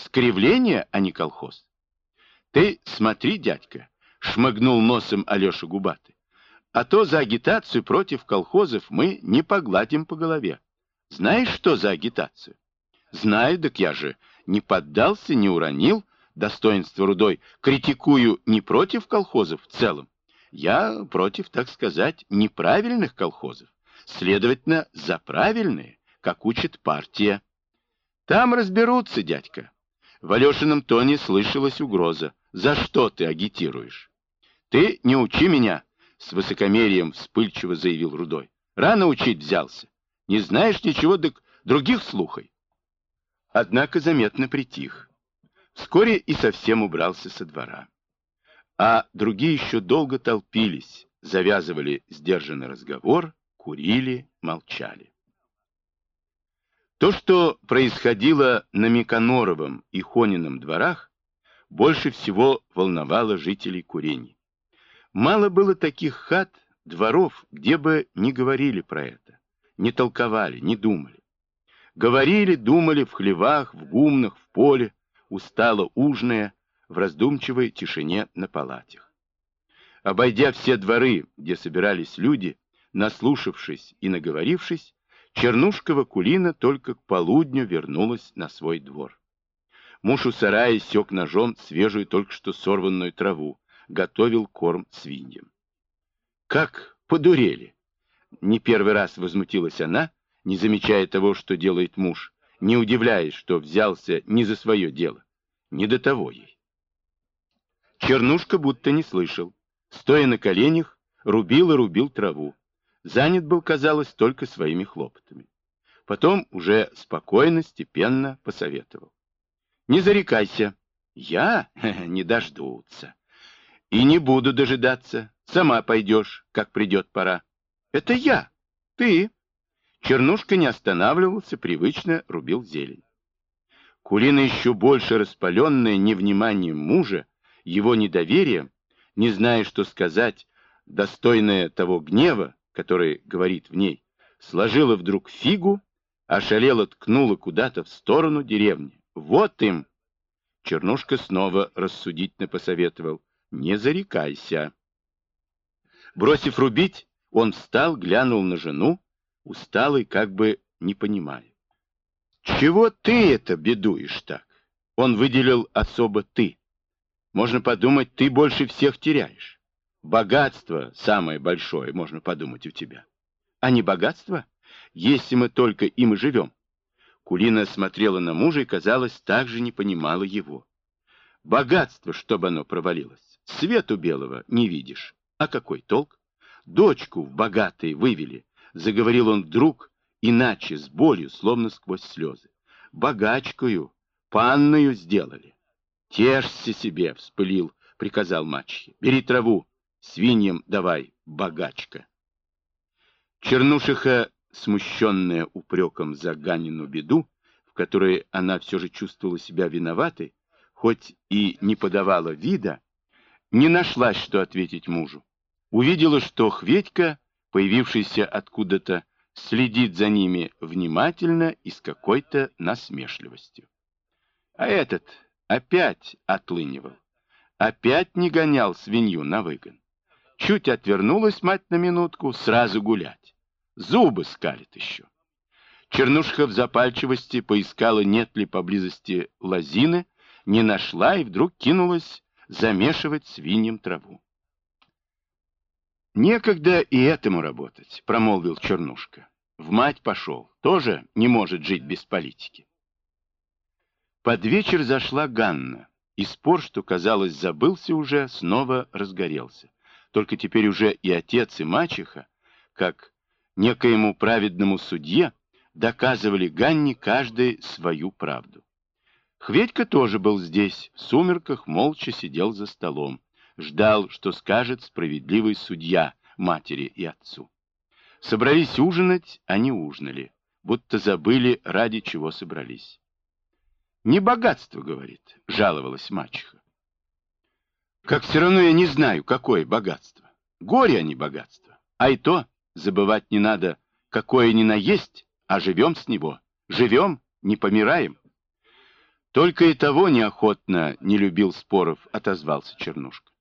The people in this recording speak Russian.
Скривление, а не колхоз. Ты смотри, дядька, шмыгнул носом Алеша Губатый, а то за агитацию против колхозов мы не погладим по голове. Знаешь, что за агитацию? Знаю, так я же не поддался, не уронил достоинство Рудой, критикую не против колхозов в целом. Я против, так сказать, неправильных колхозов. Следовательно, за правильные, как учит партия. Там разберутся, дядька. В Алешином тоне слышалась угроза. За что ты агитируешь? Ты не учи меня, с высокомерием вспыльчиво заявил Рудой. Рано учить взялся. Не знаешь ничего, так других слухай. Однако заметно притих. Вскоре и совсем убрался со двора. А другие еще долго толпились, завязывали сдержанный разговор, курили, молчали. То, что происходило на Миконоровом и Хонином дворах, больше всего волновало жителей Курени. Мало было таких хат, дворов, где бы не говорили про это, не толковали, не думали. Говорили, думали в хлевах, в гумнах, в поле, устало ужиная, в раздумчивой тишине на палатях. Обойдя все дворы, где собирались люди, наслушавшись и наговорившись, Чернушкова Кулина только к полудню вернулась на свой двор. Муж у сарая сёк ножом свежую, только что сорванную траву, готовил корм свиньям. Как подурели! Не первый раз возмутилась она, не замечая того, что делает муж, не удивляясь, что взялся не за свое дело. Не до того ей. Чернушка будто не слышал. Стоя на коленях, рубил и рубил траву. Занят был, казалось, только своими хлопотами. Потом уже спокойно, степенно посоветовал. Не зарекайся. Я? Не дождутся. И не буду дожидаться. Сама пойдешь, как придет пора. Это я. Ты. Чернушка не останавливался, привычно рубил зелень. Кулина, еще больше распаленная невниманием мужа, его недоверием, не зная, что сказать, достойная того гнева, который говорит в ней, сложила вдруг фигу, ошалела, ткнула куда-то в сторону деревни. Вот им! Чернушка снова рассудительно посоветовал. Не зарекайся. Бросив рубить, он встал, глянул на жену, усталый, как бы не понимая. Чего ты это бедуешь так? Он выделил особо ты. Можно подумать, ты больше всех теряешь. Богатство самое большое, можно подумать, у тебя. А не богатство, если мы только им и живем. Кулина смотрела на мужа и, казалось, также не понимала его. Богатство, чтобы оно провалилось. Свету белого не видишь. А какой толк? Дочку в богатые вывели. Заговорил он вдруг, иначе, с болью, словно сквозь слезы. Богачкою, панною сделали. Тешься себе, вспылил, приказал мачехе. Бери траву, свиньям давай, богачка. Чернушиха, смущенная упреком за Ганину беду, в которой она все же чувствовала себя виноватой, хоть и не подавала вида, не нашлась, что ответить мужу. Увидела, что Хветька, появившийся откуда-то, следит за ними внимательно и с какой-то насмешливостью. А этот опять отлынивал, опять не гонял свинью на выгон. Чуть отвернулась мать на минутку, сразу гулять. Зубы скалит еще. Чернушка в запальчивости поискала, нет ли поблизости лозины, не нашла и вдруг кинулась замешивать свиньям траву. «Некогда и этому работать», — промолвил Чернушка. «В мать пошел, тоже не может жить без политики». Под вечер зашла Ганна, и спор, что, казалось, забылся уже, снова разгорелся. Только теперь уже и отец, и мачеха, как некоему праведному судье, доказывали Ганне каждый свою правду. Хветька тоже был здесь, в сумерках молча сидел за столом, ждал, что скажет справедливый судья матери и отцу. Собрались ужинать, они ужинали, будто забыли, ради чего собрались. «Не богатство, — говорит, — жаловалась мачеха. Как все равно я не знаю, какое богатство. Горе, а не богатство. А и то забывать не надо, какое ни на есть, а живем с него. Живем, не помираем. Только и того неохотно не любил споров, отозвался Чернушка.